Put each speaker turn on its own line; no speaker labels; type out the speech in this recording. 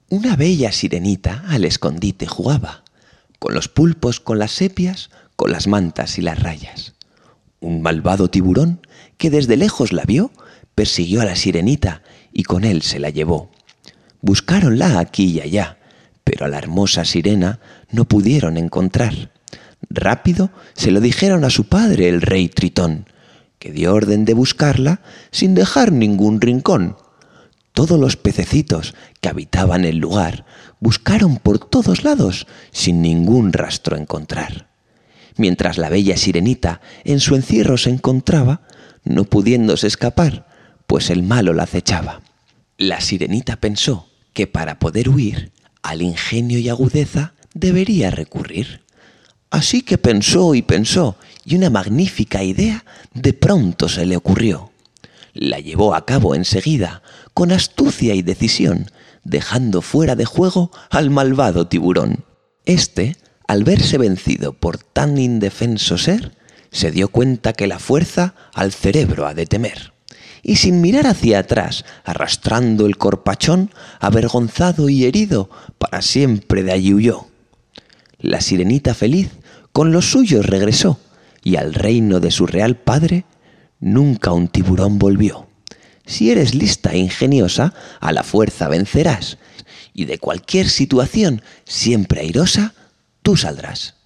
Una bella sirenita al escondite jugaba, con los pulpos, con las sepias, con las mantas y las rayas. Un malvado tiburón, que desde lejos la vio, persiguió a la sirenita y con él se la llevó. Buscáronla aquí y allá, pero a la hermosa sirena no pudieron encontrar. Rápido se lo dijeron a su padre, el rey Tritón, que dio orden de buscarla sin dejar ningún rincón. Todos los pececitos que habitaban el lugar buscaron por todos lados sin ningún rastro encontrar. Mientras la bella sirenita en su encierro se encontraba, no pudiéndose escapar, pues el malo la acechaba. La sirenita pensó que para poder huir, al ingenio y agudeza debería recurrir. Así que pensó y pensó, y una magnífica idea de pronto se le ocurrió. La llevó a cabo enseguida, con astucia y decisión, dejando fuera de juego al malvado tiburón. Este, al verse vencido por tan indefenso ser, se dio cuenta que la fuerza al cerebro ha de temer. Y sin mirar hacia atrás, arrastrando el corpachón, avergonzado y herido, para siempre de allí huyó. La sirenita feliz con los suyos regresó, y al reino de su real padre nunca un tiburón volvió. Si eres lista e ingeniosa, a la fuerza vencerás, y de cualquier situación, siempre airosa, tú saldrás.